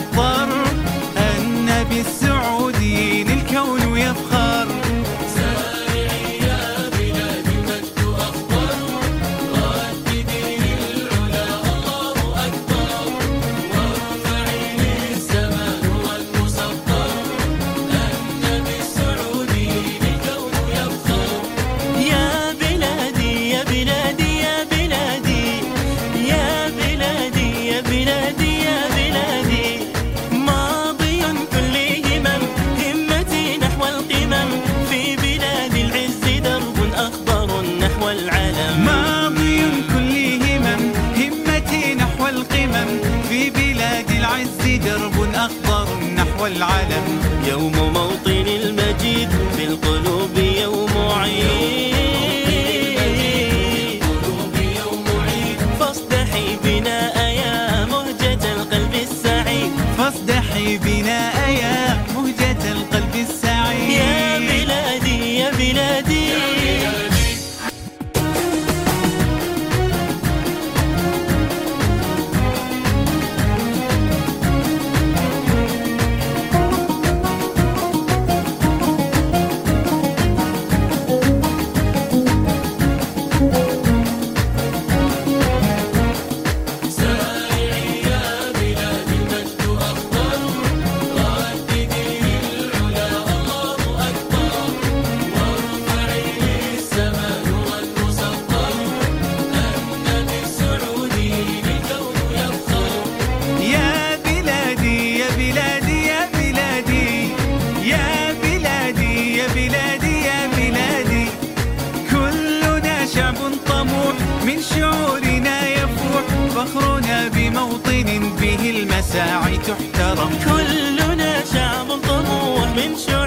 أخضر، النبي السعودي للكون يفخر. سارعي يا بلادي المجد أخضر، رددي للعلا الله أكبر، وارفعي للسماء هو المسطر، النبي السعودي للكون يفخر. يا بلادي يا بلادي يا بلادي، يا بلادي يا بلادي يا بلادي، ماضي كل همم، همتي نحو القمم، في بلاد العز درب أخضر نحو العالم. ماضي كل همم، همتي نحو القمم، في بلاد العز درب أخضر نحو العلم. يوم موطن المجيد في القلوب يوم عيد، فاصدحي بناء يا مهجة القلب السعيد، فاصدحي بناء يا مهجة القلب السعيد. يا بلادي يا بلادي. سارعي يا بلادي المجد أخضر، رددي للعلا الله أكبر، وارفعي للسماء هو المسطر، النبي السعودي للكون يفخر. يا بلادي يا بلادي يا بلادي، يا بلادي يا بلادي يا بلادي، كلنا شعب طموح من شعورنا يفوح، فخرنا بموطن به المساعي تحترم. كلنا شعب طموح من شعور